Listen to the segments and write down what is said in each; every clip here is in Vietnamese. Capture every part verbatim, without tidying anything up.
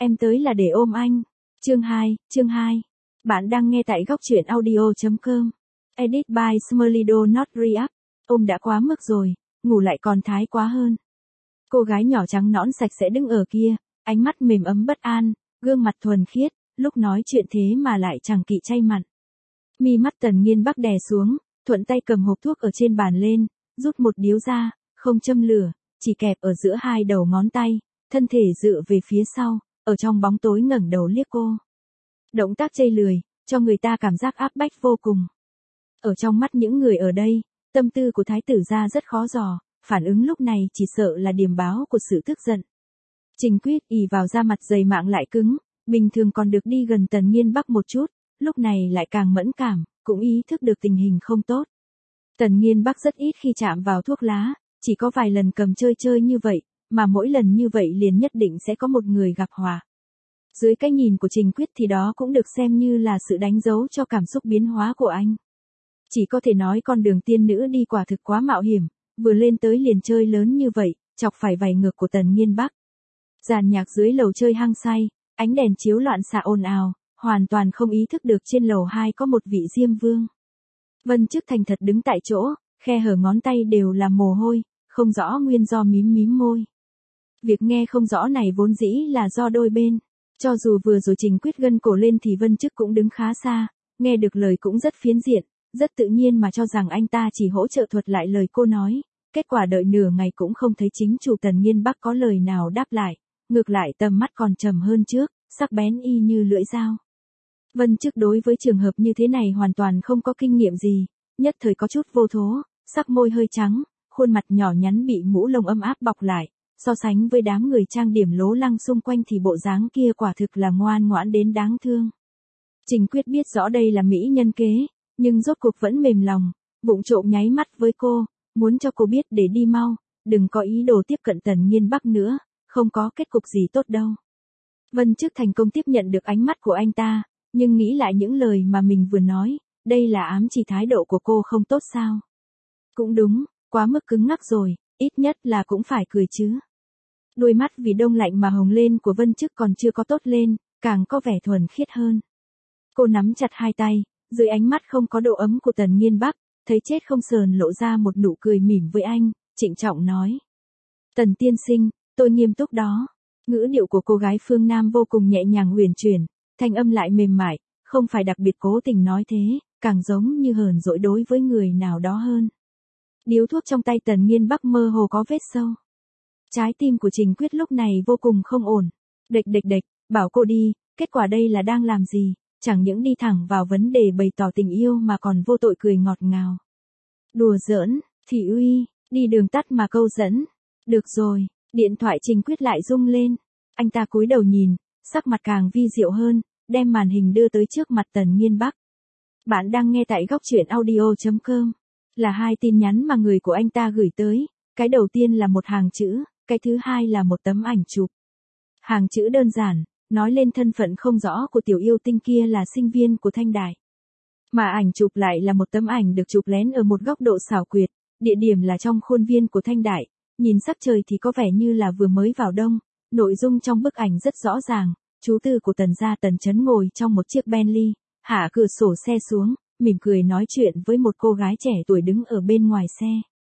Em tới là để ôm anh. Chương hai, chương hai. Bạn đang nghe tại góc truyện audio chấm com. Edit by Smurlido Not React. Ôm đã quá mức rồi, ngủ lại còn thái quá hơn. Cô gái nhỏ trắng nõn sạch sẽ đứng ở kia, ánh mắt mềm ấm bất an, gương mặt thuần khiết, lúc nói chuyện thế mà lại chẳng kỵ chay mặn. Mi mắt Tần Nghiên Bắc đè xuống, thuận tay cầm hộp thuốc ở trên bàn lên, rút một điếu ra, không châm lửa, chỉ kẹp ở giữa hai đầu ngón tay, thân thể dựa về phía sau, ở trong bóng tối ngẩng đầu liếc cô. Động tác chây lười, cho người ta cảm giác áp bách vô cùng. Ở trong mắt những người ở đây, tâm tư của thái tử gia rất khó dò, phản ứng lúc này chỉ sợ là điềm báo của sự tức giận. Trình Quyết ì vào da mặt dày mạng lại cứng, bình thường còn được đi gần Tần Nghiên Bắc một chút, lúc này lại càng mẫn cảm, cũng ý thức được tình hình không tốt. Tần Nghiên Bắc rất ít khi chạm vào thuốc lá, chỉ có vài lần cầm chơi chơi như vậy, mà mỗi lần như vậy liền nhất định sẽ có một người gặp họa. Dưới cái nhìn của Trình Quyết thì đó cũng được xem như là sự đánh dấu cho cảm xúc biến hóa của anh. Chỉ có thể nói con đường tiên nữ đi quả thực quá mạo hiểm, vừa lên tới liền chơi lớn như vậy, chọc phải vảy ngược của Tần Nghiên Bắc. Dàn nhạc dưới lầu chơi hăng say, ánh đèn chiếu loạn xạ ồn ào, hoàn toàn không ý thức được trên lầu hai có một vị Diêm Vương. Vân Chức thành thật đứng tại chỗ, khe hở ngón tay đều là mồ hôi, không rõ nguyên do mím mím môi. Việc nghe không rõ này vốn dĩ là do đôi bên. Cho dù vừa rồi Trình Quyết gân cổ lên thì Vân Chức cũng đứng khá xa, nghe được lời cũng rất phiến diện, rất tự nhiên mà cho rằng anh ta chỉ hỗ trợ thuật lại lời cô nói. Kết quả đợi nửa ngày cũng không thấy chính chủ Tần Nghiên Bắc có lời nào đáp lại, ngược lại tầm mắt còn trầm hơn trước, sắc bén y như lưỡi dao. Vân Chức đối với trường hợp như thế này hoàn toàn không có kinh nghiệm gì, nhất thời có chút vô thố, sắc môi hơi trắng, khuôn mặt nhỏ nhắn bị mũ lông ấm áp bọc lại, so sánh với đám người trang điểm lố lăng xung quanh thì bộ dáng kia quả thực là ngoan ngoãn đến đáng thương. Trình Quyết biết rõ đây là mỹ nhân kế, nhưng rốt cuộc vẫn mềm lòng, vụng trộm nháy mắt với cô, muốn cho cô biết để đi mau, đừng có ý đồ tiếp cận Tần Nghiên Bắc nữa, không có kết cục gì tốt đâu. Vân Chức thành công tiếp nhận được ánh mắt của anh ta, nhưng nghĩ lại những lời mà mình vừa nói, đây là ám chỉ thái độ của cô không tốt sao? Cũng đúng, quá mức cứng ngắc rồi, ít nhất là cũng phải cười chứ. Đôi mắt vì đông lạnh mà hồng lên của Vân Chức còn chưa có tốt lên, càng có vẻ thuần khiết hơn. Cô nắm chặt hai tay, dưới ánh mắt không có độ ấm của Tần Nghiên Bắc, thấy chết không sờn lộ ra một nụ cười mỉm với anh, trịnh trọng nói. Tần tiên sinh, tôi nghiêm túc đó. Ngữ điệu của cô gái phương Nam vô cùng nhẹ nhàng huyền chuyển, thanh âm lại mềm mại, không phải đặc biệt cố tình nói thế, càng giống như hờn dỗi đối với người nào đó hơn. Điếu thuốc trong tay Tần Nghiên Bắc mơ hồ có vết sâu. Trái tim của Trình Quyết lúc này vô cùng không ổn. Địch địch địch, bảo cô đi, kết quả đây là đang làm gì, chẳng những đi thẳng vào vấn đề bày tỏ tình yêu mà còn vô tội cười ngọt ngào. Đùa giỡn, thị uy, đi đường tắt mà câu dẫn. Được rồi, điện thoại Trình Quyết lại rung lên. Anh ta cúi đầu nhìn, sắc mặt càng vi diệu hơn, đem màn hình đưa tới trước mặt Tần Nghiên Bắc. Bạn đang nghe tại góc truyện audio chấm com. Là hai tin nhắn mà người của anh ta gửi tới, cái đầu tiên là một hàng chữ, cái thứ hai là một tấm ảnh chụp. Hàng chữ đơn giản, nói lên thân phận không rõ của tiểu yêu tinh kia là sinh viên của Thanh Đại. Mà ảnh chụp lại là một tấm ảnh được chụp lén ở một góc độ xảo quyệt, địa điểm là trong khuôn viên của Thanh Đại, nhìn sắc trời thì có vẻ như là vừa mới vào đông, nội dung trong bức ảnh rất rõ ràng, chú tư của Tần gia Tần Chấn ngồi trong một chiếc Bentley, hạ cửa sổ xe xuống, mỉm cười nói chuyện với một cô gái trẻ tuổi đứng ở bên ngoài xe.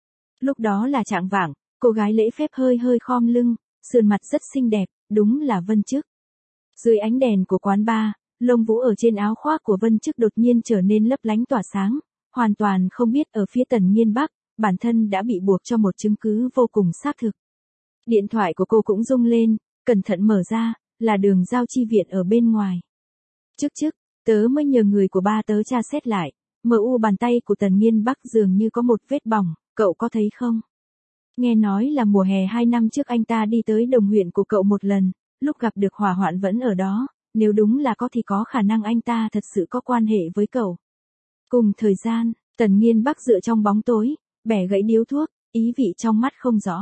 Lúc đó là chạng vạng, cô gái lễ phép hơi hơi khom lưng, sườn mặt rất xinh đẹp, đúng là Vân Chức. Dưới ánh đèn của quán bar, lông vũ ở trên áo khoác của Vân Chức đột nhiên trở nên lấp lánh tỏa sáng, hoàn toàn không biết ở phía Tần Nghiên Bắc, bản thân đã bị buộc cho một chứng cứ vô cùng xác thực. Điện thoại của cô cũng rung lên, cẩn thận mở ra, là Đường Giao chi viện ở bên ngoài. Trước trước, tớ mới nhờ người của ba tớ tra xét lại, mờ u bàn tay của Tần Nghiên Bắc dường như có một vết bỏng, cậu có thấy không? Nghe nói là mùa hè hai năm trước anh ta đi tới đồng huyện của cậu một lần, lúc gặp được hỏa hoạn vẫn ở đó, nếu đúng là có thì có khả năng anh ta thật sự có quan hệ với cậu. Cùng thời gian, Tần Nghiên Bắc dựa trong bóng tối, bẻ gãy điếu thuốc, ý vị trong mắt không rõ.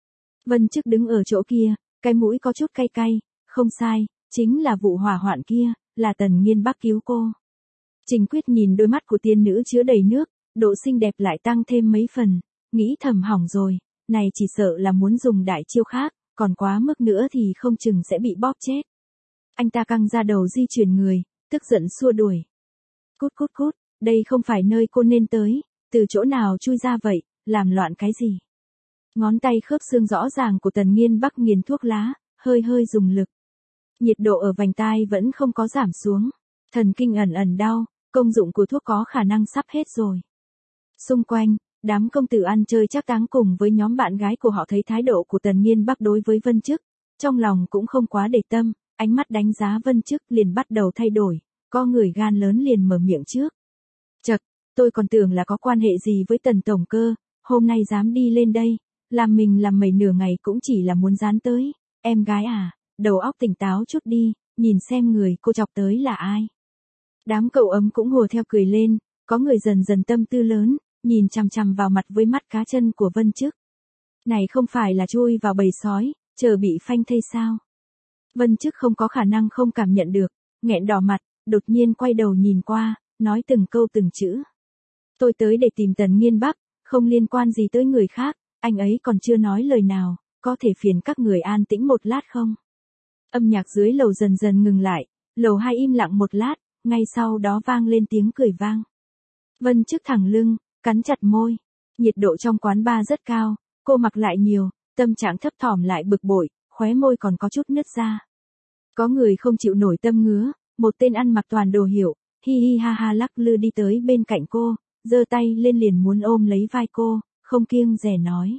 Vân Chức đứng ở chỗ kia, cái mũi có chút cay cay, không sai, chính là vụ hỏa hoạn kia, là Tần Nghiên Bắc cứu cô. Trình Quyết nhìn đôi mắt của tiên nữ chứa đầy nước, độ xinh đẹp lại tăng thêm mấy phần, nghĩ thầm hỏng rồi, này chỉ sợ là muốn dùng đại chiêu khác, còn quá mức nữa thì không chừng sẽ bị bóp chết. Anh ta căng ra đầu di chuyển người, tức giận xua đuổi. Cút cút cút, đây không phải nơi cô nên tới, từ chỗ nào chui ra vậy, làm loạn cái gì? Ngón tay khớp xương rõ ràng của Tần Nghiên Bắc nghiền thuốc lá, hơi hơi dùng lực. Nhiệt độ ở vành tai vẫn không có giảm xuống. Thần kinh ẩn ẩn đau, công dụng của thuốc có khả năng sắp hết rồi. Xung quanh, đám công tử ăn chơi trác táng cùng với nhóm bạn gái của họ thấy thái độ của Tần Nghiên Bắc đối với Vân Chức, trong lòng cũng không quá để tâm, ánh mắt đánh giá Vân Chức liền bắt đầu thay đổi, có người gan lớn liền mở miệng trước. Chậc, tôi còn tưởng là có quan hệ gì với Tần tổng cơ, hôm nay dám đi lên đây, làm mình làm mẩy nửa ngày cũng chỉ là muốn dán tới, em gái à, đầu óc tỉnh táo chút đi, nhìn xem người cô chọc tới là ai. Đám cậu ấm cũng hùa theo cười lên, có người dần dần tâm tư lớn, nhìn chằm chằm vào mặt với mắt cá chân của Vân Chức. Này không phải là chui vào bầy sói, chờ bị phanh thây sao? Vân Chức không có khả năng không cảm nhận được, nghẹn đỏ mặt, đột nhiên quay đầu nhìn qua, nói từng câu từng chữ. Tôi tới để tìm Tần Nghiên Bắc, không liên quan gì tới người khác, anh ấy còn chưa nói lời nào, có thể phiền các người an tĩnh một lát không? Âm nhạc dưới lầu dần dần ngừng lại, lầu hai im lặng một lát, ngay sau đó vang lên tiếng cười vang. Vân Chức thẳng lưng, cắn chặt môi, nhiệt độ trong quán bar rất cao, cô mặc lại nhiều, tâm trạng thấp thỏm lại bực bội, khóe môi còn có chút nứt ra. Có người không chịu nổi tâm ngứa, một tên ăn mặc toàn đồ hiệu, hi hi ha ha lắc lư đi tới bên cạnh cô, giơ tay lên liền muốn ôm lấy vai cô, không kiêng dè nói.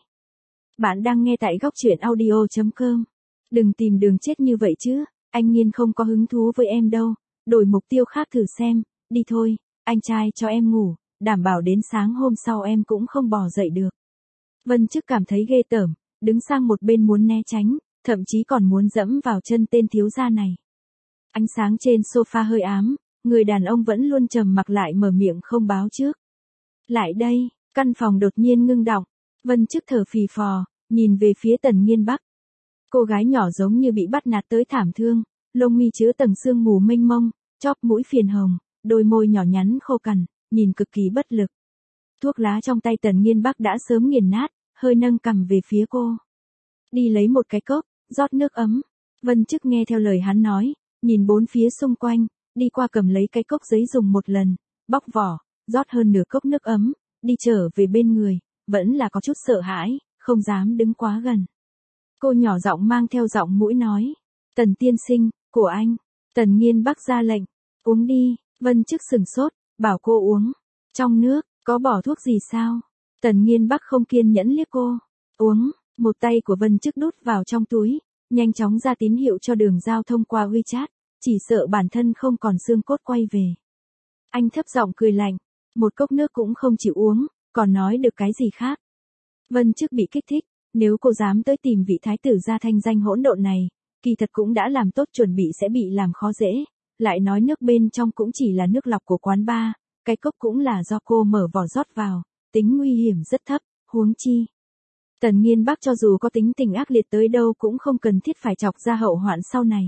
Bạn đang nghe tại góc truyện audio chấm com. Đừng tìm đường chết như vậy chứ, anh Nghiên không có hứng thú với em đâu, đổi mục tiêu khác thử xem, đi thôi, anh trai cho em ngủ, đảm bảo đến sáng hôm sau em cũng không bò dậy được. Vân Chức cảm thấy ghê tởm, đứng sang một bên muốn né tránh, thậm chí còn muốn dẫm vào chân tên thiếu gia này. Ánh sáng trên sofa hơi ám, người đàn ông vẫn luôn trầm mặc lại mở miệng không báo trước. Lại đây, căn phòng đột nhiên ngưng đọng, Vân Chức thở phì phò, nhìn về phía Tần Nghiên Bắc. Cô gái nhỏ giống như bị bắt nạt tới thảm thương, lông mi chứa tầng sương mù mênh mông, chóp mũi phiền hồng, đôi môi nhỏ nhắn khô cằn, nhìn cực kỳ bất lực. Thuốc lá trong tay Tần Nghiên Bắc đã sớm nghiền nát, hơi nâng cằm về phía cô. Đi lấy một cái cốc, rót nước ấm. Vân Chức nghe theo lời hắn nói, nhìn bốn phía xung quanh, đi qua cầm lấy cái cốc giấy dùng một lần, bóc vỏ, rót hơn nửa cốc nước ấm, đi trở về bên người, vẫn là có chút sợ hãi, không dám đứng quá gần. Cô nhỏ giọng mang theo giọng mũi nói, Tần tiên sinh, của anh. Tần Nghiên Bắc ra lệnh, uống đi. Vân Chức sừng sốt, bảo cô uống. Trong nước, có bỏ thuốc gì sao? Tần Nghiên Bắc không kiên nhẫn liếc cô. Uống, một tay của Vân Chức đút vào trong túi, nhanh chóng ra tín hiệu cho đường giao thông qua WeChat, chỉ sợ bản thân không còn xương cốt quay về. Anh thấp giọng cười lạnh, một cốc nước cũng không chịu uống, còn nói được cái gì khác. Vân Chức bị kích thích, nếu cô dám tới tìm vị thái tử gia thanh danh hỗn độn này, kỳ thật cũng đã làm tốt chuẩn bị sẽ bị làm khó dễ, lại nói nước bên trong cũng chỉ là nước lọc của quán bar, cái cốc cũng là do cô mở vỏ rót vào, tính nguy hiểm rất thấp, huống chi. Tần Nghiên Bắc cho dù có tính tình ác liệt tới đâu cũng không cần thiết phải chọc ra hậu hoạn sau này.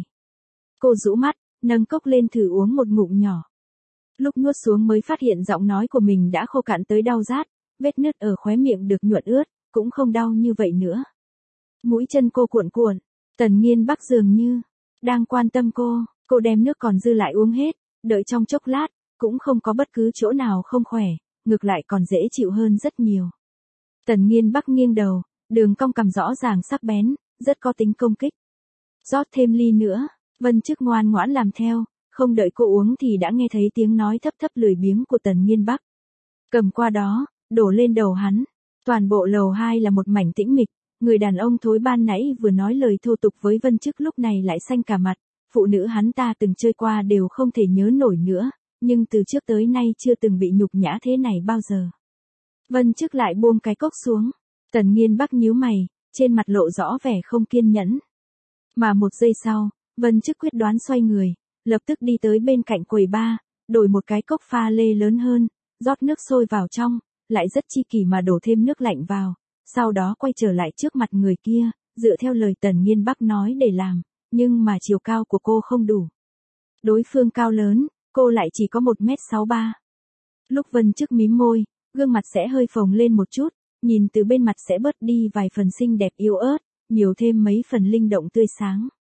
Cô rũ mắt, nâng cốc lên thử uống một ngụm nhỏ. Lúc nuốt xuống mới phát hiện giọng nói của mình đã khô cạn tới đau rát, vết nứt ở khóe miệng được nhuận ướt, cũng không đau như vậy nữa. Mũi chân cô cuộn cuộn, Tần Nghiên Bắc dường như đang quan tâm cô, cô đem nước còn dư lại uống hết, đợi trong chốc lát, cũng không có bất cứ chỗ nào không khỏe, ngược lại còn dễ chịu hơn rất nhiều. Tần Nghiên Bắc nghiêng đầu, đường cong cằm rõ ràng sắc bén, rất có tính công kích. Rót thêm ly nữa, Vân Chức ngoan ngoãn làm theo, không đợi cô uống thì đã nghe thấy tiếng nói thấp thấp lười biếng của Tần Nghiên Bắc. Cầm qua đó, đổ lên đầu hắn. Toàn bộ lầu hai là một mảnh tĩnh mịch, người đàn ông thối ban nãy vừa nói lời thô tục với Vân Chức lúc này lại xanh cả mặt, phụ nữ hắn ta từng chơi qua đều không thể nhớ nổi nữa, nhưng từ trước tới nay chưa từng bị nhục nhã thế này bao giờ. Vân Chức lại buông cái cốc xuống, Tần Nghiên Bắc nhíu mày, trên mặt lộ rõ vẻ không kiên nhẫn. Mà một giây sau, Vân Chức quyết đoán xoay người, lập tức đi tới bên cạnh quầy bar, đổi một cái cốc pha lê lớn hơn, rót nước sôi vào trong, lại rất chi kỷ mà đổ thêm nước lạnh vào, sau đó quay trở lại trước mặt người kia, dựa theo lời Tần Nghiên Bắc nói để làm, nhưng mà chiều cao của cô không đủ. Đối phương cao lớn, cô lại chỉ có một mét sáu ba. Lúc Vân Chức mím môi, gương mặt sẽ hơi phồng lên một chút, nhìn từ bên mặt sẽ bớt đi vài phần xinh đẹp yếu ớt, nhiều thêm mấy phần linh động tươi sáng.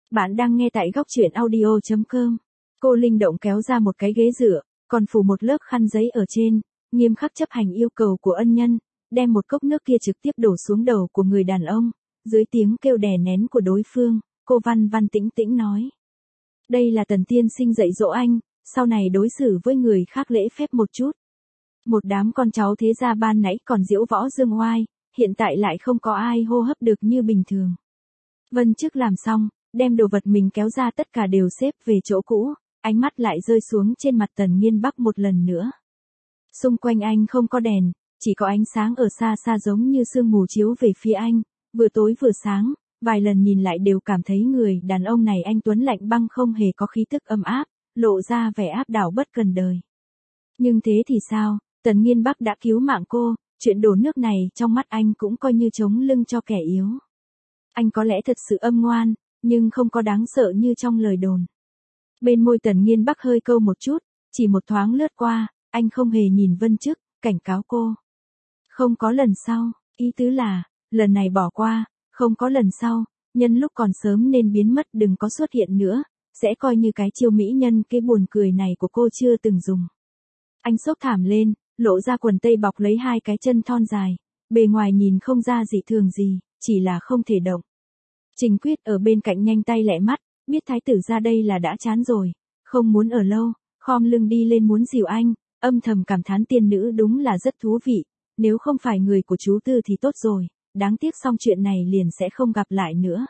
Bạn đang nghe tại góc chuyện audio chấm com. Cô linh động kéo ra một cái ghế dựa, còn phủ một lớp khăn giấy ở trên, nghiêm khắc chấp hành yêu cầu của ân nhân, đem một cốc nước kia trực tiếp đổ xuống đầu của người đàn ông. Dưới tiếng kêu đè nén của đối phương, cô văn văn tĩnh tĩnh nói. Đây là Tần tiên sinh dạy dỗ anh, sau này đối xử với người khác lễ phép một chút. Một đám con cháu thế gia ban nãy còn diễu võ dương oai, hiện tại lại không có ai hô hấp được như bình thường. Vân Chức làm xong, đem đồ vật mình kéo ra tất cả đều xếp về chỗ cũ, ánh mắt lại rơi xuống trên mặt Tần Nghiên Bắc một lần nữa. Xung quanh anh không có đèn, chỉ có ánh sáng ở xa xa giống như sương mù chiếu về phía anh, vừa tối vừa sáng, vài lần nhìn lại đều cảm thấy người đàn ông này anh tuấn lạnh băng không hề có khí tức ấm áp, lộ ra vẻ áp đảo bất cần đời. Nhưng thế thì sao, Tần Nghiên Bắc đã cứu mạng cô, chuyện đổ nước này trong mắt anh cũng coi như chống lưng cho kẻ yếu. Anh có lẽ thật sự âm ngoan, nhưng không có đáng sợ như trong lời đồn. Bên môi Tần Nghiên Bắc hơi câu một chút, chỉ một thoáng lướt qua, anh không hề nhìn Vân Chức, cảnh cáo cô. Không có lần sau, ý tứ là, lần này bỏ qua, không có lần sau, nhân lúc còn sớm nên biến mất đừng có xuất hiện nữa, sẽ coi như cái chiêu mỹ nhân cái buồn cười này của cô chưa từng dùng. Anh xốc thảm lên, lộ ra quần tây bọc lấy hai cái chân thon dài, bề ngoài nhìn không ra dị thường gì, chỉ là không thể động. Trình Quyết ở bên cạnh nhanh tay lẹ mắt, biết thái tử ra đây là đã chán rồi, không muốn ở lâu, khom lưng đi lên muốn dìu anh, âm thầm cảm thán tiên nữ đúng là rất thú vị, nếu không phải người của chú Tư thì tốt rồi, đáng tiếc xong chuyện này liền sẽ không gặp lại nữa.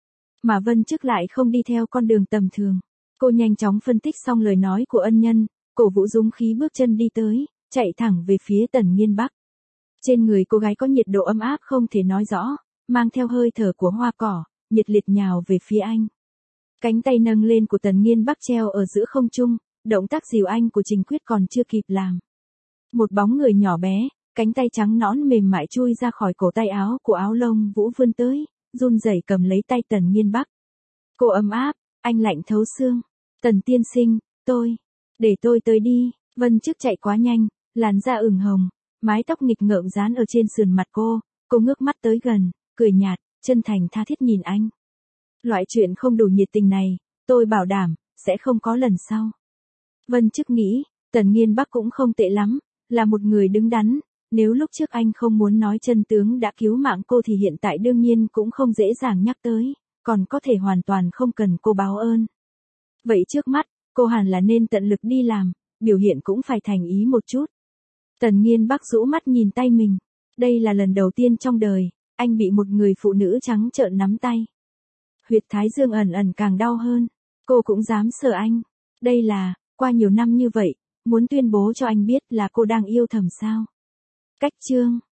Mà Vân Chức lại không đi theo con đường tầm thường, cô nhanh chóng phân tích xong lời nói của ân nhân, cổ vũ dũng khí bước chân đi tới, chạy thẳng về phía Tần Nghiên Bắc. Trên người cô gái có nhiệt độ ấm áp không thể nói rõ, mang theo hơi thở của hoa cỏ, nhiệt liệt nhào về phía anh. Cánh tay nâng lên của Tần Nghiên Bắc treo ở giữa không trung, động tác dìu anh của Trình Quyết còn chưa kịp làm. Một bóng người nhỏ bé, cánh tay trắng nõn mềm mại chui ra khỏi cổ tay áo của áo lông vũ vươn tới, run rẩy cầm lấy tay Tần Nghiên Bắc. Cô ấm áp, anh lạnh thấu xương. Tần tiên sinh, tôi, để tôi tới đi. Vân Chức chạy quá nhanh, làn da ửng hồng, mái tóc nghịch ngợm dán ở trên sườn mặt cô, cô ngước mắt tới gần, cười nhạt, chân thành tha thiết nhìn anh. Loại chuyện không đủ nhiệt tình này, tôi bảo đảm, sẽ không có lần sau. Vân Chức nghĩ, Tần Nghiên Bắc cũng không tệ lắm, là một người đứng đắn, nếu lúc trước anh không muốn nói chân tướng đã cứu mạng cô thì hiện tại đương nhiên cũng không dễ dàng nhắc tới, còn có thể hoàn toàn không cần cô báo ơn. Vậy trước mắt, cô hẳn là nên tận lực đi làm, biểu hiện cũng phải thành ý một chút. Tần Nghiên Bắc rũ mắt nhìn tay mình, đây là lần đầu tiên trong đời, anh bị một người phụ nữ trắng trợn nắm tay. Huyệt thái dương ẩn ẩn càng đau hơn, cô cũng dám sợ anh. Đây là, qua nhiều năm như vậy, muốn tuyên bố cho anh biết là cô đang yêu thầm sao. Cách chương